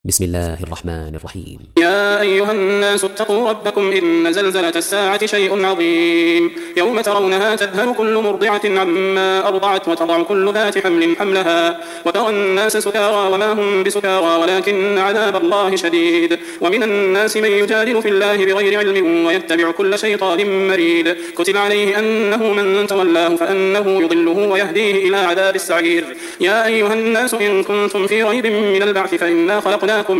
بسم الله الرحمن الرحيم. يا أيها الناس اتقوا ربكم إن زلزلة الساعة شيء عظيم يوم ترونها تذهل كل مرضعة عما أرضعت وتضع كل ذات حمل حملها وترى الناس سكارى وما هم بسكارى ولكن عذاب الله شديد. ومن الناس من يجادل في الله بغير علم ويتبع كل شيطان مريد. كتب عليه أنه من تولاه فأنه يضله ويهديه إلى عذاب السعير. يا أيها الناس إن كنتم في ريب من البعث فإنا خلقناكم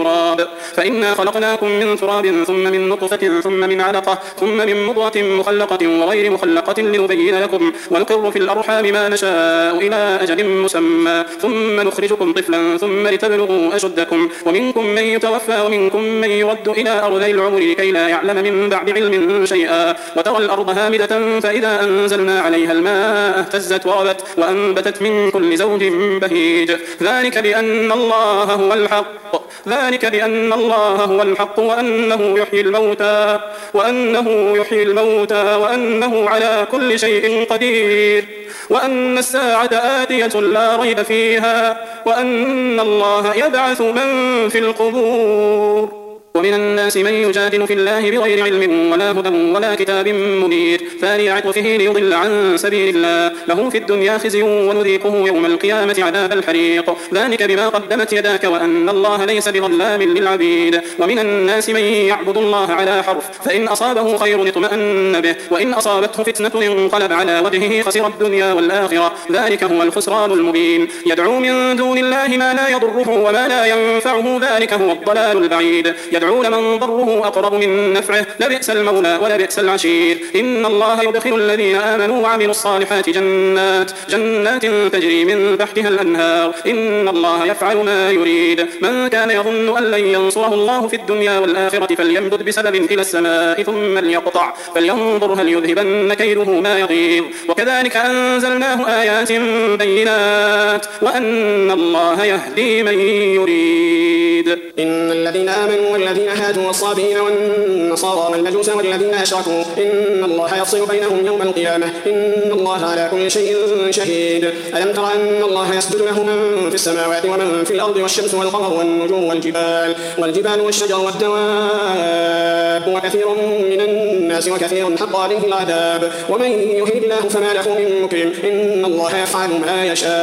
من تراب ثم من نطفة ثم من علقة ثم من مضغة مخلقة وغير مخلقة لنبين لكم ونقر في الأرحام ما نشاء إلى أجل مسمى ثم نخرجكم طفلا ثم لتبلغوا أشدكم ومنكم من يتوفى ومنكم من يرد إلى أرذل العمر لكي لا يعلم من بعد علم شيئا. وترى الأرض هامدة فإذا أنزلنا عليها الماء اهتزت وربت وأنبتت من كل زوج بهيج. ذلك بأن الله هو الحق وأنه يحيي الموتى وأنه على كل شيء قدير وأن الساعة آتية لا ريب فيها وأن الله يبعث من في القبور. ومن الناس من يجادل في الله بغير علم ولا هدى ولا كتاب منير ثاني عطفه ليضل عن سبيل الله له في الدنيا خزي ونذيقه يوم القيامة عذاب الحريق. ذلك بما قدمت يداك وأن الله ليس بظلام للعبيد. ومن الناس من يعبد الله على حرف فإن أصابه خير اطمأن به وإن أصابته فتنة انقلب على وجهه خسر الدنيا والآخرة. ذلك هو الخسران المبين. يدعو من دون الله ما لا يضره وما لا ينفعه ذلك هو الضلال البعيد. يدعو لمن ضره أقرب من نفعه لبئس المولى ولبئس العشير. إن الله يدخل الذين آمنوا وعملوا الصالحات جنات تجري من تحتها الأنهار. إن الله يفعل ما يريد. من كان يظن أن لن ينصره الله في الدنيا والآخرة فليمدد بسبب إلى السماء ثم ليقطع فلينظر هل يذهبن كيده ما يغيظ. وكذلك أنزلناه آيات بينات وأن الله يهدي من يريد. إن الذين آمنوا والذين هادوا والصابئين والنصارى والمجوس والذين أشركوا إن الله يفصل بينهم يوم القيامة إن الله على كل شيء شهيد. ألم تر أن الله يسجد له من في السماوات ومن في الأرض والشمس والقمر والنجوم والجبال والشجر والدواب وكثير من الناس وكثير حق عليه العذاب. ومن يهد الله فما له من مكرم إن الله يفعل ما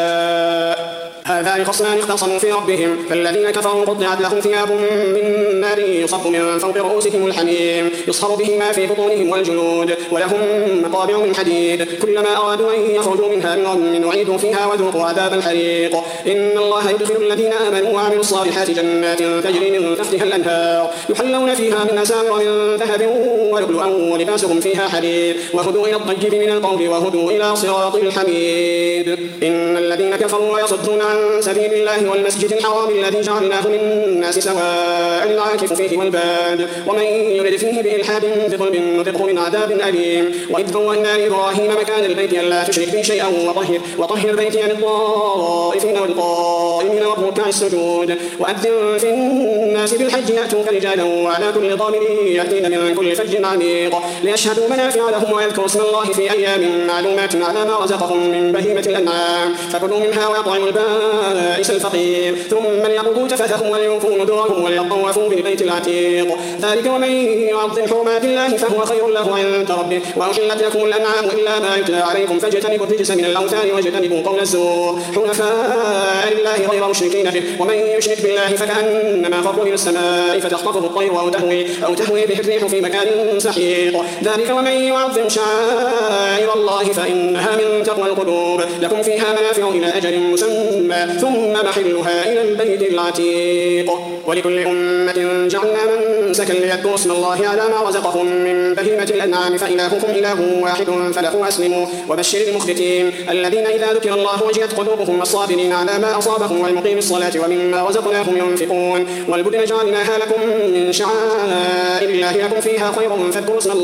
يشاء. هذان خصمان اختصموا في ربهم فالذين كفروا قطعت لهم ثياب من نار يصب من فوق رؤوسهم الحميم يصهر به ما في بطونهم والجلود ولهم مقامع من حديد كلما أرادوا أن يخرجوا منها من غم أعيدوا فيها وذوقوا عذاب الحريق. إن الله يدخل الذين آمنوا وعملوا الصالحات جنات تجري من تحتها الأنهار يحلون فيها من أساور من ذهب ولؤلؤا ولباسهم فيها حرير وهدوا إلى الطيب من القول وهدوا إلى صراط الحميد. إن الذين كفروا ويصدون عن سبيل الله والمسجد الحرام الذي جعلناه للناس سواء العاكف فيه والباد ومن يرد فيه بإلحاد بظلم نذقه من عذاب أليم. وإذ بوأنا لإبراهيم مكان البيت ألا تشرك بي شيئا وطهر بيتي للطائفين والقائمين والركع السجود. وأذن في الناس بالحج يأتوك رجالا وعلى كل ضامر يأتين من كل فج عميق ليشهدوا منافع لهم ويذكروا اسم الله في أيام معلومات على ما رزقهم من بهيمة الأنعام فكلوا منها وأطعموا البائس الفقير ثم ليقضوا تفثهم وليوفوا نذورهم وليطوفوا بالبيت العتيق. ذلك ومن يعظم حرمات الله فهو خير له عند ربه. وأحلت لكم الأنعام إلا ما يتلى عليكم فاجتنبوا الرجس من الأوثان واجتنبوا قول الزور حنفاء لله غير مشركين به. ومن يشرك بالله فكأنما خر من السماء فتخطفه الطير أو تهوي به الريح في مكان سحيق. ذلك ومن يعظم شعائر الله فإنها من تقوى القلوب. لكم فيها منافع إلى أجل مسمى ثم محلها إلى البيت العتيق. ولكل أمة جعلنا منسكا ليذكروا اسم الله على ما رزقهم من بهيمة الأنعام فإلهكم إله واحد فله أسلموا. وبشر المخبتين الذين إذا ذكر الله وجلت قلوبهم والصابرين على ما أصابهم والمقيم الصلاة ومما رزقناهم ينفقون. والبدن جعلناها لكم من شعائر الله لكم فيها خير فاذكروا اسم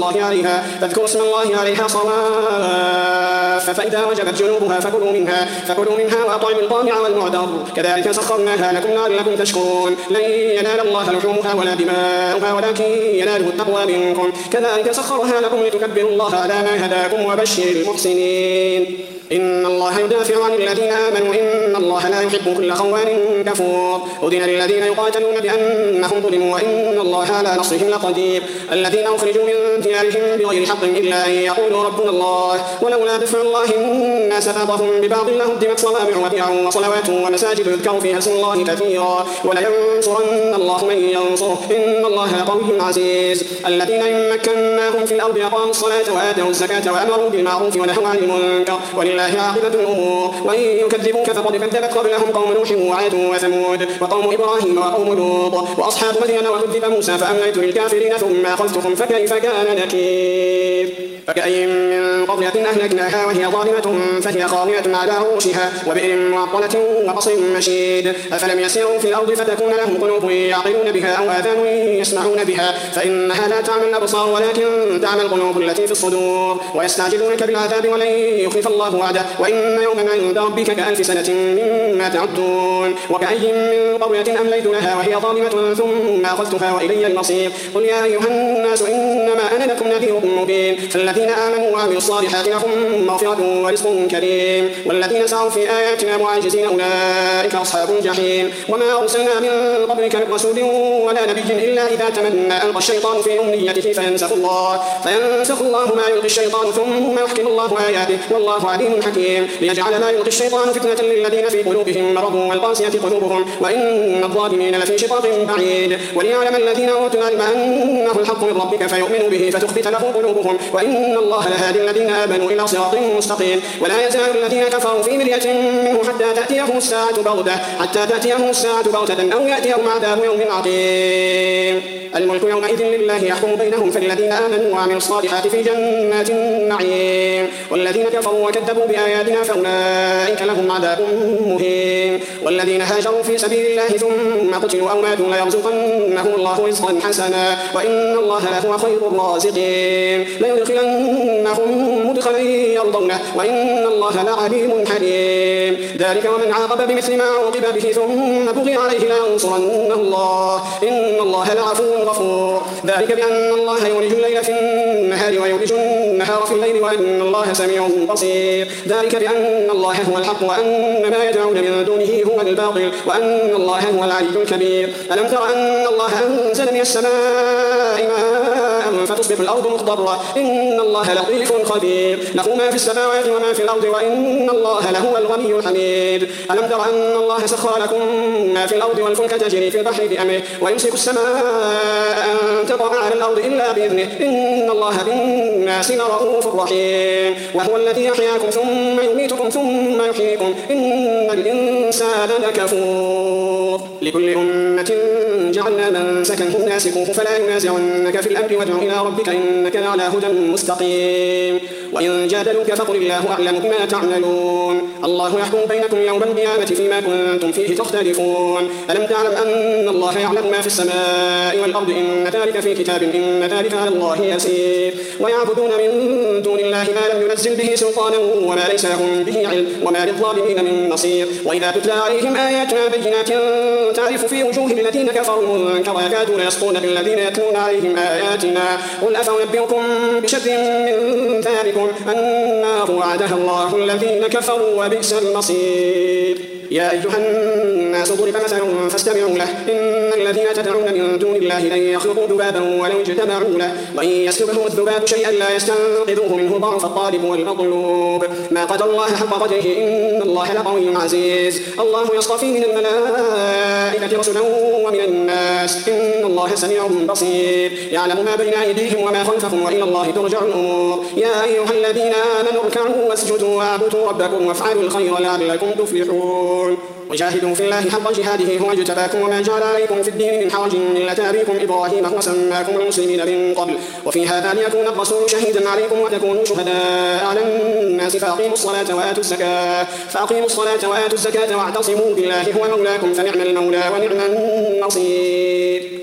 الله عليها صواف فإذا وجبت جنوبها فكلوا منها وأطعموا الطامع والمعدر كذلك سخرناها لكم لعلكم تشكرون لن ينال الله لحومها ولا دماؤها ولكن يناله التقوى منكم كذلك سخرها لكم لتكبروا الله على ما هداكم وبشر المحسنين إن الله يدافع عن الذين آمنوا إن الله لا يحب كل خوان كفور أذن للذين يقاتلون بأنهم ظلموا وإن الله على نصرهم لقدير الذين أخرجوا من ديارهم بغير حق إلا أن يقولوا ربنا الله ولولا دفع الله الناس بعضهم ببعض لهدمت صوامع وبيع وصلوات ومساجد يذكر فيها اسم الله كثيرا ولينصرن الله من ينصره إن الله قوي عزيز الذين إن مكناهم في الأرض أقاموا الصلاة وآتوا الزكاة وأمروا بالمعروف ونهوا عن المنكر ولله عاقبة الأمور وإن يكذبوك فقد كذبت قبلهم قوم نوح وعاد وثمود وقوم إبراهيم وقوم لوط وأصحاب مدين وكذب موسى فأمليت للكافرين ثم أخذتهم فكيف كان نكير فكأي من قرية أهلكناها وهي ظالمة فهي خاوية على عروشها وبئر معطلة وقصر مشيد أفلم يسيروا في الأرض فتكون لهم قلوب يعقلون بها أو آذان يسمعون بها فإنها لا تعمل الأبصار ولكن تعمل القلوب التي في الصدور ويستعجلونك بالعذاب ولن يخلف الله وعده وإن يوما عند ربك كألف سنة مما تعدون وكأي من قرية أمليت لها وهي ظالمة ثم أخذتها وإلي المصير قل يا أيها الناس إنما أنا لكم نذير مبين الذين آمنوا وعملوا الصالحات لهم مغفرة ورزق كريم والذين سعوا في آياتنا معاجزين أولئك أصحاب الجحيم وما أرسلنا من قبلك من رسول ولا نبي إلا إذا تمنى ألقى الشيطان في أمنيته فينسخ الله ما يلقي الشيطان ثم يحكم الله آياته والله عليم حكيم ليجعل ما يلقي الشيطان فتنة للذين في قلوبهم مرض والقاسية قلوبهم وإن الظالمين لفي شقاق بعيد وليعلم الذين أوتوا العلم أنه الحق من ربك فيؤمنوا به فتخبت له قلوبهم وإن الله لهادي الذين آمنوا إلى صراط مستقيم ولا يزال الذين كفروا في مرية منه حتى تأتيهم الساعة بغتة أو يأتيهم عذاب يوم عقيم الملك يومئذ لله يحكم بينهم فالذين آمنوا وعملوا الصالحات في جنات النعيم والذين كفروا وكذبوا بآياتنا فأولئك لهم عذاب مهين والذين هاجروا في سبيل الله ثم قتلوا أو ماتوا ليرزقنهم الله رزقا حسنا وإن الله لهو خير الرازقين ليدخلنهم مدخلا يرضونه وإن الله لعليم حليم ذلك ومن عاقب بمثل ما عوقب به ثم بغي عليه لينصرنه الله إن الله لعفو غفور ذلك بأن الله يولج الليل في النهار ويولج النهار في الليل وأن الله سميع بصير ذلك بأن الله هو الحق وأن ما يدعون من دونه هو الباطل وأن الله هو العلي الكبير ألم تر أن الله أنزل من السماء ماء فتصبح الأرض مخضرة إن الله لطيف خبير له ما في السماوات وما في الأرض وإن الله لهو الغني الحميد ألم تر أن الله سخر لكم ما في الأرض والفلك تجري في البحر بأمره ويمسك السماء أن تقع على الأرض إلا بإذنه إن الله بالناس لرؤوف رحيم وهو الذي يحياكم ثم يميتكم ثم يحييكم إن الإنسان لكفور لكل أمة جعلنا منسكا هم ناسكوه فلا ينازعنك في الأمر وادع إلى ربك إنك لعلى هدى مستقيم وإن جادلوك فقل الله أعلم بما تعملون الله يحكم بينكم يوم القيامة فيما كنتم فيه تختلفون ألم تعلم أن الله يعلم ما في السماء والأرض إن ذلك في كتاب إن ذلك على الله يسير ويعبدون من دون الله ما لم ينزل به سلطانا وما ليس لهم به علم وما للظالمين من نصير وإذا تتلى عليهم آياتنا بينات تعرف في وجوه الذين كفروا المنكر يكادون يسطون بالذين يتلون عليهم آياتنا قل أفأنبئكم بشر من ذلكم النار وعدها الله الذين كفروا وبئس المصير يا أيها الناس ضرب مثل فاستمعوا له إن الذين تدعون من دون الله لن يخلقوا ذبابا ولو اجتمعوا له وإن يسلبهم الذباب شيئا لا يستنقذوه منه ضعف الطالب والمطلوب ما قدر الله حق قدره إن الله لقوي عزيز الله يصطفي من الملائكة رسلا ومن الناس إن الله سميع بصير يعلم ما بين أيديهم وما خلفهم وإلى الله ترجع الأمور يا أيها الذين آمنوا اركعوا واسجدوا واعبدوا ربكم وافعلوا الخير لعلكم تفلحون وجاهدوا في الله حق جهاده هو اجتباكم وما جعل عليكم في الدين من حرج ملة أبيكم إبراهيم هو سماكم المسلمين من قبل وفي هذا ليكون الرسول شهيدا عليكم وتكونوا شهداء على الناس فأقيموا الصلاة وآتوا الزكاة واعتصموا بالله هو مولاكم فنعم المولى ونعم النصير